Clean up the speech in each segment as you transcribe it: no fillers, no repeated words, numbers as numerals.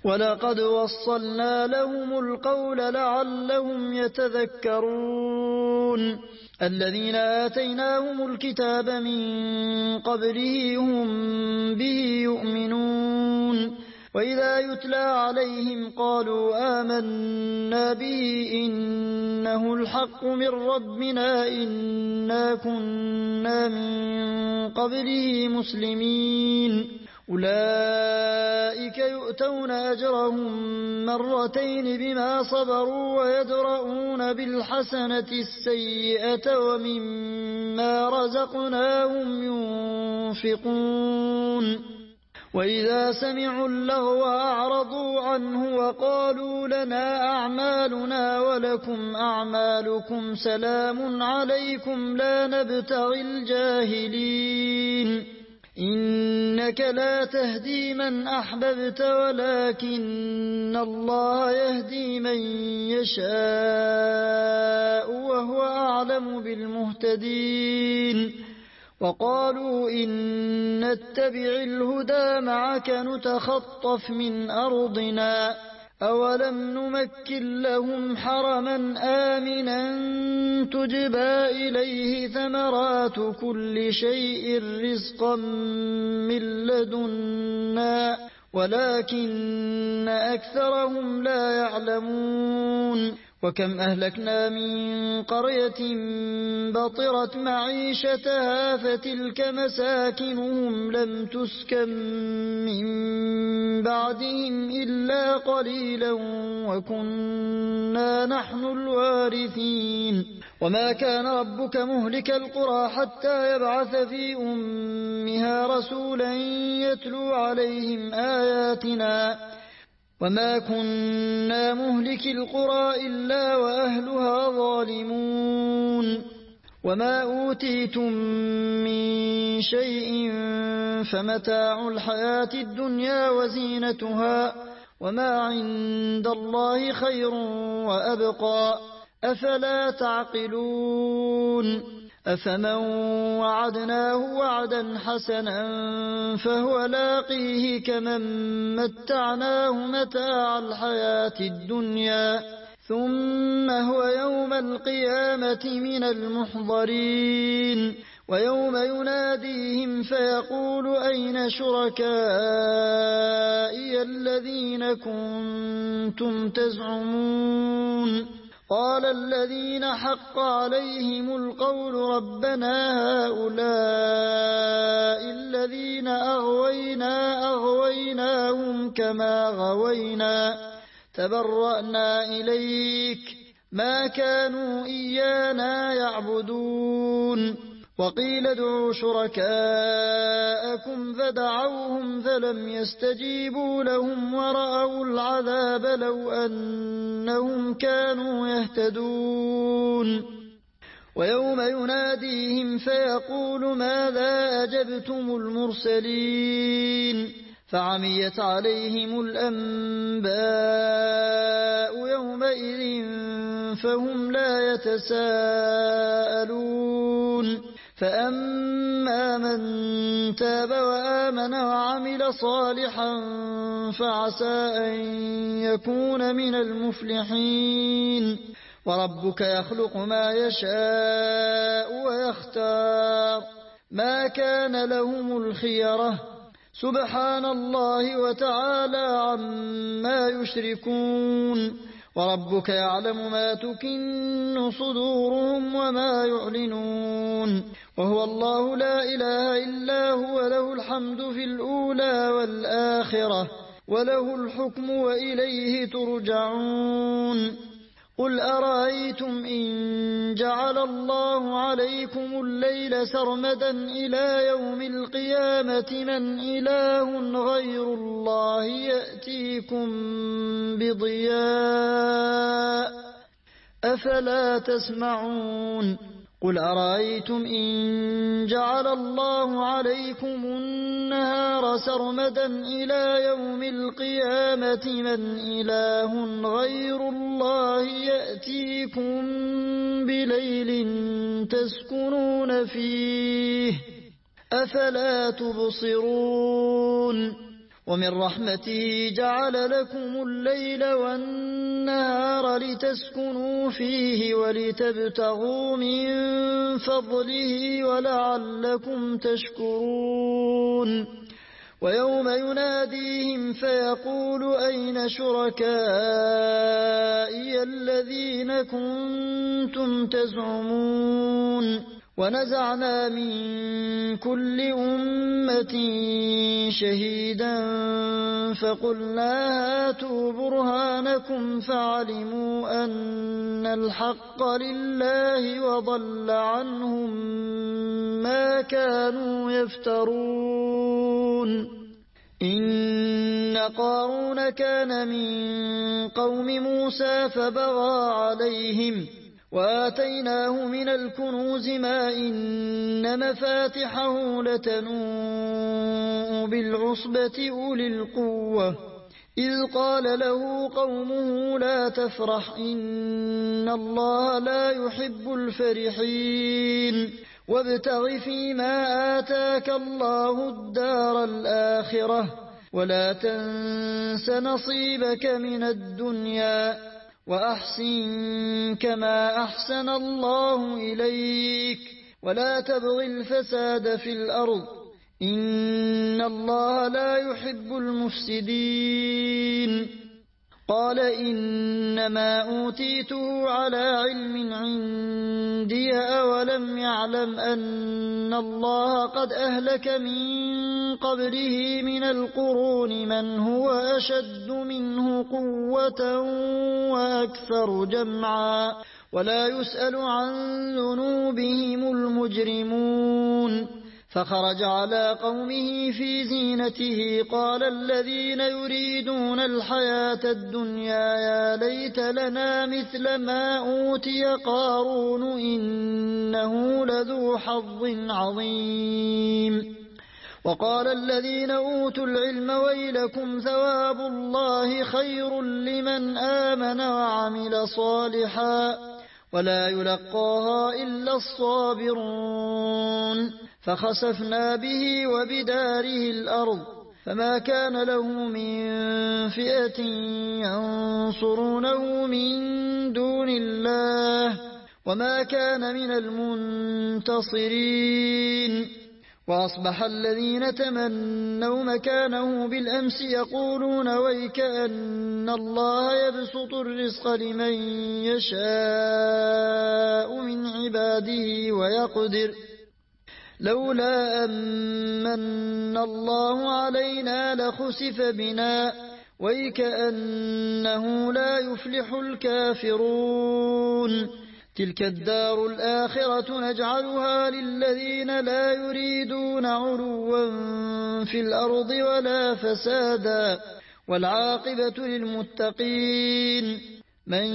ولقد وصلنا لهم القول لعلهم يتذكرون الذين آتيناهم الكتاب من قبله هم به يؤمنون وإذا يتلى عليهم قالوا آمنا به إنه الحق من ربنا إنا كنا من قبله مسلمين أولئك يؤتون أجرهم مرتين بما صبروا ويدرؤون بالحسنة السيئة ومما رزقناهم ينفقون وإذا سمعوا اللغو أعرضوا عنه وقالوا لنا أعمالنا ولكم أعمالكم سلام عليكم لا نبتغي الجاهلين إنك لا تهدي من أحببت ولكن الله يهدي من يشاء وهو أعلم بالمهتدين وقالوا إن نتبع الهدى معك نتخطف من أرضنا أولم نمكن لهم حرما آمنا تجبى إليه ثمرات كل شيء رزقا من لدنا ولكن أكثرهم لا يعلمون وكم أهلكنا من قرية بطرت معيشتها فتلك مساكنهم لم تسكن من بعدهم إلا قليلا وكنا نحن الوارثين وما كان ربك مهلك القرى حتى يبعث في أمها رسولا يتلو عليهم آياتنا وما كنا مهلك القرى إلا وأهلها ظالمون وما أوتيتم من شيء فمتاع الحياة الدنيا وزينتها وما عند الله خير وأبقى أفلا تعقلون أفمن وعدناه وعدا حسنا فهو لاقيه كمن متعناه متاع الحياة الدنيا ثم هو يوم القيامة من المحضرين ويوم يناديهم فيقول أين شركائي الذين كنتم تزعمون قال الذين حق عليهم القول ربنا هؤلاء الذين أغويناهم كما غوينا تبرأنا إليك ما كانوا إيانا يعبدون وقيل ادعوا شركاءكم فدعوهم فلم يستجيبوا لهم ورأوا العذاب لو أنهم كانوا يهتدون ويوم يناديهم فيقول ماذا أجبتم المرسلين فعميت عليهم الأنباء يومئذ فهم لا يتساءلون فأما من تاب وآمن وعمل صالحا فعسى أن يكون من المفلحين وربك يخلق ما يشاء ويختار ما كان لهم الخيرة سبحان الله وتعالى عما يشركون وربك يعلم ما تكن صدورهم وما يعلنون وهو الله لا إله إلا هو له الحمد في الأولى والآخرة وله الحكم وإليه ترجعون قل أرأيتم إن جعل الله عليكم الليل سرمدا إلى يوم القيامة من إله غير الله يأتيكم بضياء أفلا تسمعون قل أرأيتم إن جعل الله عليكم النهار سرمدا إلى يوم القيامة من إله غير الله يأتيكم بليل تسكنون فيه أفلا تبصرون ومن رحمته جعل لكم الليل والنهار لتسكنوا فيه ولتبتغوا من فضله ولعلكم تشكرون ويوم يناديهم فيقول أين شركائي الذين كنتم تزعمون ونزعنا من كل أمة شهيدا فقلنا هاتوا برهانكم فعلموا أن الحق لله وضل عنهم ما كانوا يفترون إن قارون كان من قوم موسى فبغى عليهم وآتيناه من الكنوز ما إن مفاتحه لتنوء بالعصبة أولي القوة إذ قال له قومه لا تفرح إن الله لا يحب الفرحين وابتغ فيما آتاك الله الدار الآخرة ولا تنس نصيبك من الدنيا وأحسن كما أحسن الله إليك ولا تبغ الفساد في الأرض إن الله لا يحب المفسدين قال إنما أوتيته على علم عندي أولم يعلم أن الله قد أهلك من قبله من القرون من هو أشد منه قوة وأكثر جمعا ولا يسأل عن ذنوبهم المجرمون فخرج على قومه في زينته قال الذين يريدون الحياة الدنيا يا ليت لنا مثل ما أوتي قارون إنه لذو حظ عظيم وقال الذين أوتوا العلم ويلكم ثواب الله خير لمن آمن وعمل صالحا ولا يلقاها إلا الصابرون فخسفنا به وبداره الأرض فما كان له من فئة ينصرونه من دون الله وما كان من المنتصرين وأصبح الذين تمنوا مكانه بالأمس يقولون ويكأن الله يبسط الرزق لمن يشاء من عباده ويقدر لولا أمن الله علينا لخسف بنا ويكأنه لا يفلح الكافرون تلك الدار الآخرة نجعلها للذين لا يريدون علوا في الأرض ولا فسادا والعاقبة للمتقين من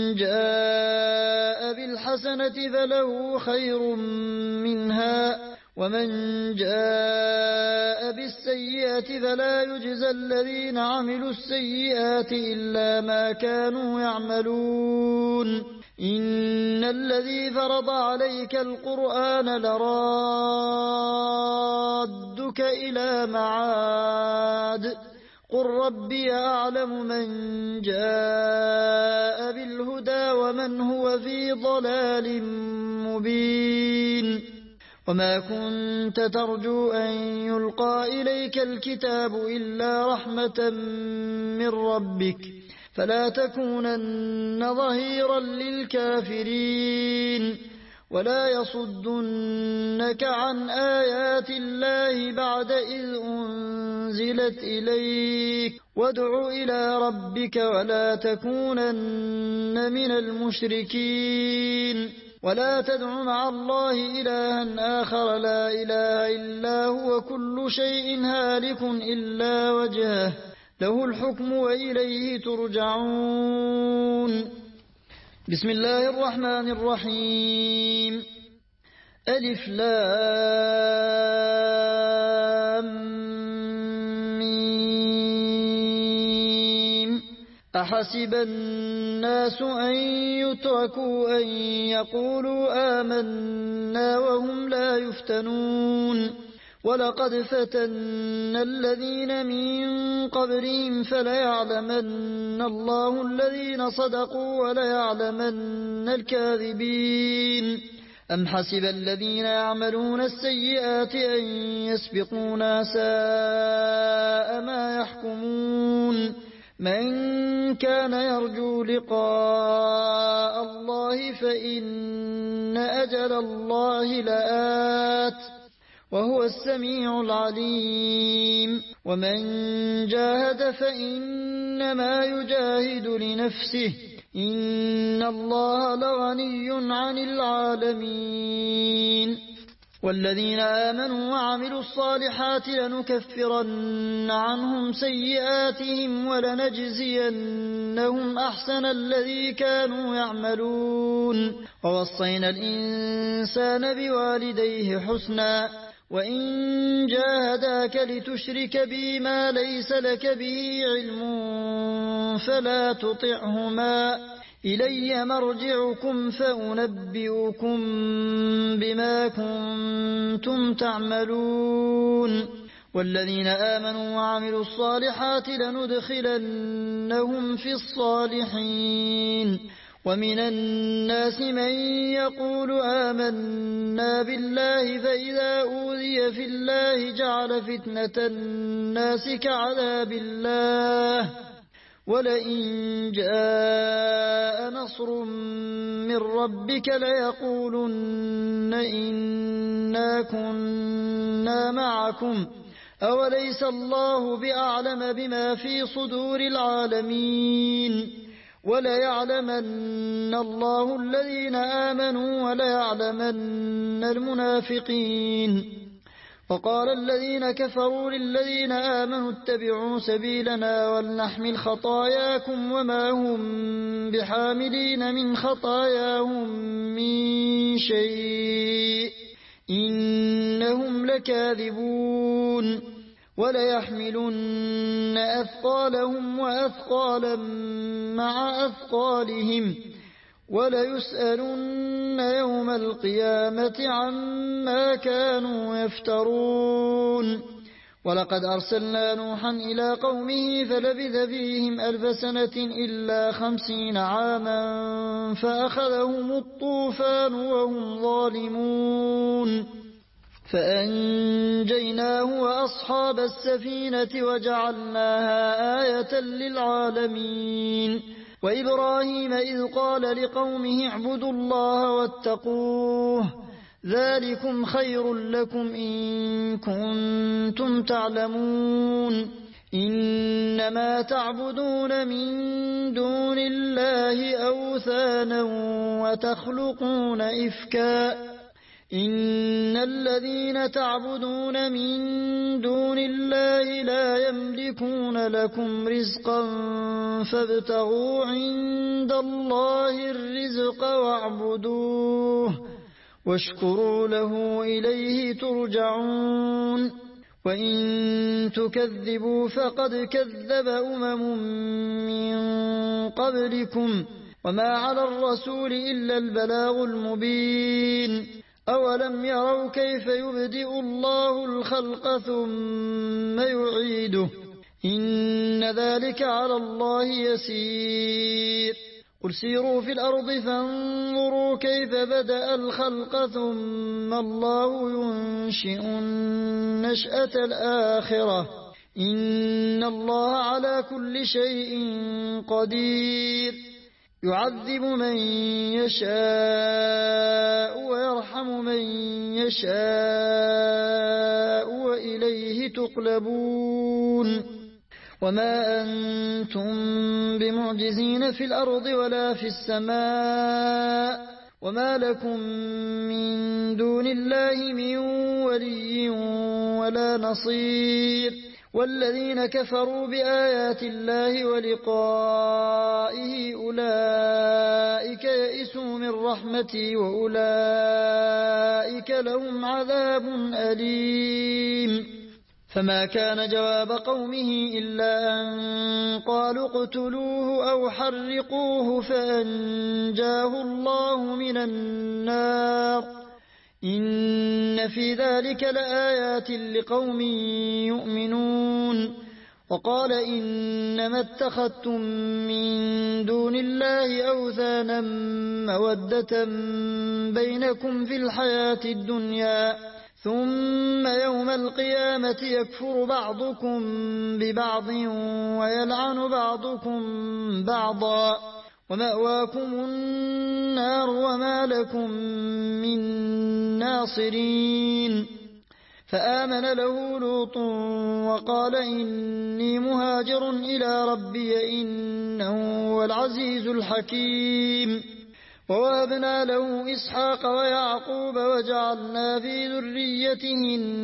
جاء بالحسنة فله خير منها ومن جاء بالسيئة فلا يجزى الذين عملوا السيئات إلا ما كانوا يعملون إن الذي فرض عليك القرآن لرادك إلى معاد قل ربي أعلم من جاء بالهدى ومن هو في ضلال مبين وما كنت ترجو أن يلقى إليك الكتاب إلا رحمة من ربك فلا تكونن ظهيرا للكافرين ولا يصدنك عن آيات الله بعد إذ أنزلت إليك وادع إلى ربك ولا تكونن من المشركين ولا تدع مع الله إلها آخر لا إله إلا هو كل شيء هالك إلا وجهه له الحكم وإليه ترجعون بسم الله الرحمن الرحيم ألف لام ميم أحسب الناس أن يتركوا أن يقولوا آمنا وهم لا يفتنون ولقد فتنا الذين من قبلهم فليعلمن الله الذين صدقوا وليعلمن الكاذبين أم حسب الذين يعملون السيئات أن يسبقونا ساء ما يحكمون من كان يرجو لقاء الله فإن أجل الله لآت وهو السميع العليم ومن جاهد فإنما يجاهد لنفسه إن الله لغني عن العالمين والذين آمنوا وعملوا الصالحات لنكفرن عنهم سيئاتهم ولنجزينهم أحسن الذي كانوا يعملون ووصينا الإنسان بوالديه حسنا وإن جاهداك لتشرك بي ما ليس لك به علم فلا تطعهما إلي مرجعكم فأنبئكم بما كنتم تعملون والذين آمنوا وعملوا الصالحات لندخلنهم في الصالحين ومن الناس من يقول آمنا بالله فإذا أوذي في الله جعل فتنة الناس كعذاب الله ولئن جاء نصر من ربك ليقولن إنا كنا معكم أوليس الله بأعلم بما في صدور العالمين وليعلمن الله الذين آمنوا وليعلمن المنافقين وقال الذين كفروا للذين آمنوا اتبعوا سبيلنا ولنحمل خطاياكم وما هم بحاملين من خطاياهم من شيء إنهم لكاذبون وليحملن أثقالهم وأثقالا مع أثقالهم وليسألن يوم القيامة عما كانوا يفترون ولقد أرسلنا نوحا إلى قومه فلبث فيهم 1000 سنة إلا 50 عاما فأخذهم الطوفان وهم ظالمون فأنجيناه وأصحاب السفينة وجعلناها آية للعالمين وإبراهيم إذ قال لقومه اعبدوا الله واتقوه ذلكم خير لكم إن كنتم تعلمون إنما تعبدون من دون الله أوثانا وتخلقون إفكا إن الذين تعبدون من دون الله لا يملكون لكم رزقا فابتغوا عند الله الرزق واعبدوه واشكروا له إليه ترجعون وإن تكذبوا فقد كذب من قبلكم وما على الرسول إلا البلاغ المبين أولم يروا كيف يبدئ الله الخلق ثم يعيده إن ذلك على الله يسير قل سيروا في الأرض فانظروا كيف بدأ الخلق ثم الله ينشئ النشأة الآخرة إن الله على كل شيء قدير يعذب من يشاء ويرحم من يشاء وإليه تقلبون وما أنتم بمعجزين في الأرض ولا في السماء وما لكم من دون الله من ولي ولا نصير والذين كفروا بآيات الله ولقائه أولئك يئسوا من رحمتي وأولئك لهم عذاب أليم فما كان جواب قومه إلا أن قالوا اقتلوه أو حرقوه فأنجاه الله من النار إن في ذلك لآيات لقوم يؤمنون. وقال إنما اتخذتم من دون الله أوثانا مودة بينكم في الحياة الدنيا ثم يوم القيامة يكفر بعضكم ببعض ويلعن بعضكم بعضا ومأواكم النار وما لكم من ناصرين. فآمن له لوط وقال إني مهاجر إلى ربي إنه هو العزيز الحكيم. ووهبنا له إسحاق ويعقوب وجعلنا في ذريته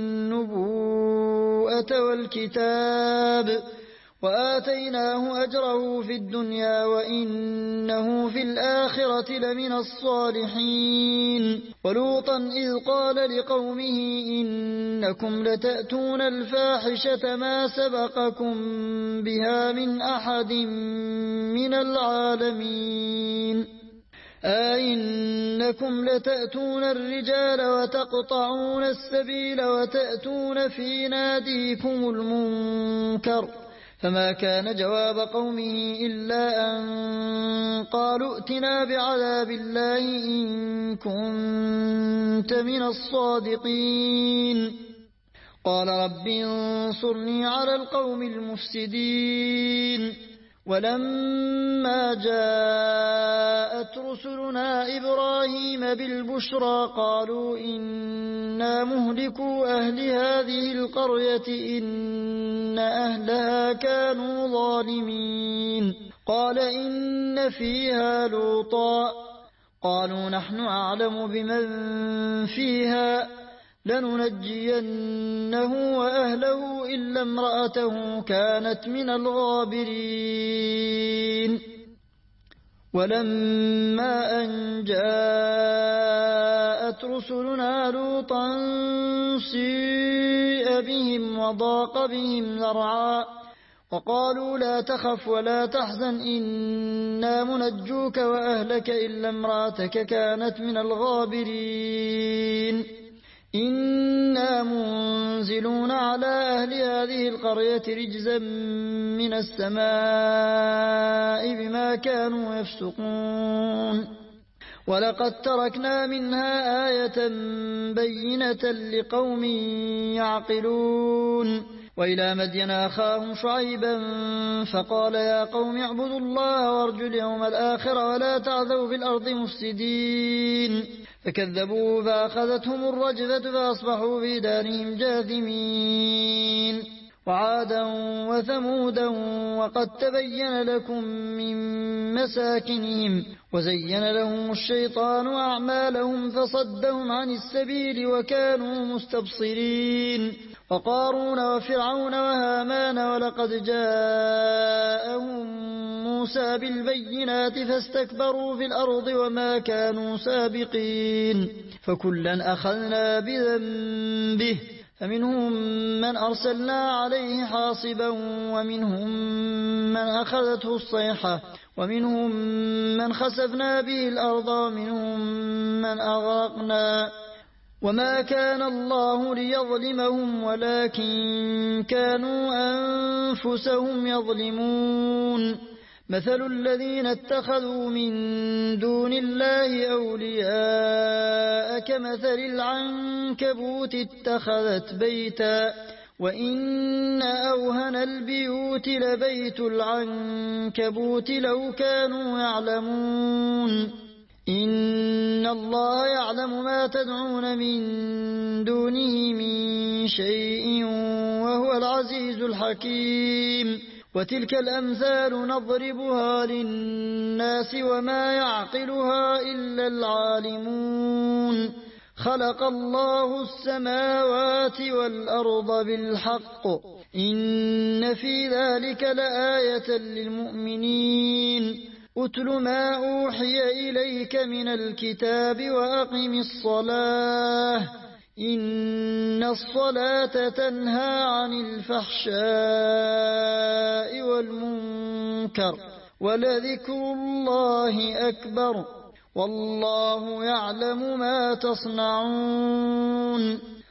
النبوءة والكتاب وآتيناه أجره في الدنيا وإنه في الآخرة لمن الصالحين. ولوطا إذ قال لقومه إنكم لتأتون الفاحشة ما سبقكم بها من أحد من العالمين أئنكم لتأتون الرجال وتقطعون السبيل وتأتون في ناديكم المنكر. فما كان جواب قومه إلا أن قالوا ائتنا بعذاب الله إن كنت من الصادقين. قال رب انصرني على القوم المفسدين. ولما جاءت رسلنا إبراهيم بالبشرى قالوا إنا مهلكوا أهل هذه القرية إن أهلها كانوا ظالمين. قال إن فيها لوطا قالوا نحن أعلم بمن فيها لننجينه وأهله إلا امرأته كانت من الغابرين. ولما أن جاءت رسلنا لوطا سيء بهم وضاق بهم ذرعا وقالوا لا تخف ولا تحزن إنا منجوك وأهلك إلا امرأتك كانت من الغابرين. إنا منزلون على أهل هذه القرية رجزا من السماء بما كانوا يفسقون. ولقد تركنا منها آية بينة لقوم يعقلون. وإلى مدين أخاهم شعيبا فقال يا قوم اعبدوا الله وارجوا اليوم الآخر ولا تعثوا في الأرض مفسدين. فكذبوه فأخذتهم الرجفة فأصبحوا في دارهم جاثمين. وعادا وثمودا وقد تبين لكم من مساكنهم وزين لهم الشيطان أعمالهم فصدهم عن السبيل وكانوا مستبصرين. وقارون وفرعون وهامان ولقد جاءهم موسى بالبينات فاستكبروا في الأرض وما كانوا سابقين. فكلا أخذنا بذنبه فمنهم من أرسلنا عليه حاصبا ومنهم من أخذته الصيحة ومنهم من خسفنا به الأرض ومنهم من أغرقنا. وما كان الله ليظلمهم ولكن كانوا أنفسهم يظلمون. مثل الذين اتخذوا من دون الله أولياء كمثل العنكبوت اتخذت بيتا وإن أوهن البيوت لبيت العنكبوت لو كانوا يعلمون. إن الله يعلم ما تدعون من دونه من شيء وهو العزيز الحكيم. وتلك الأمثال نضربها للناس وما يعقلها إلا العالمون. خلق الله السماوات والأرض بالحق إن في ذلك لآية للمؤمنين. أتل ما أوحي إليك من الكتاب وأقم الصلاة إن الصلاة تنهى عن الفحشاء والمنكر ولذكر الله أكبر والله يعلم ما تصنعون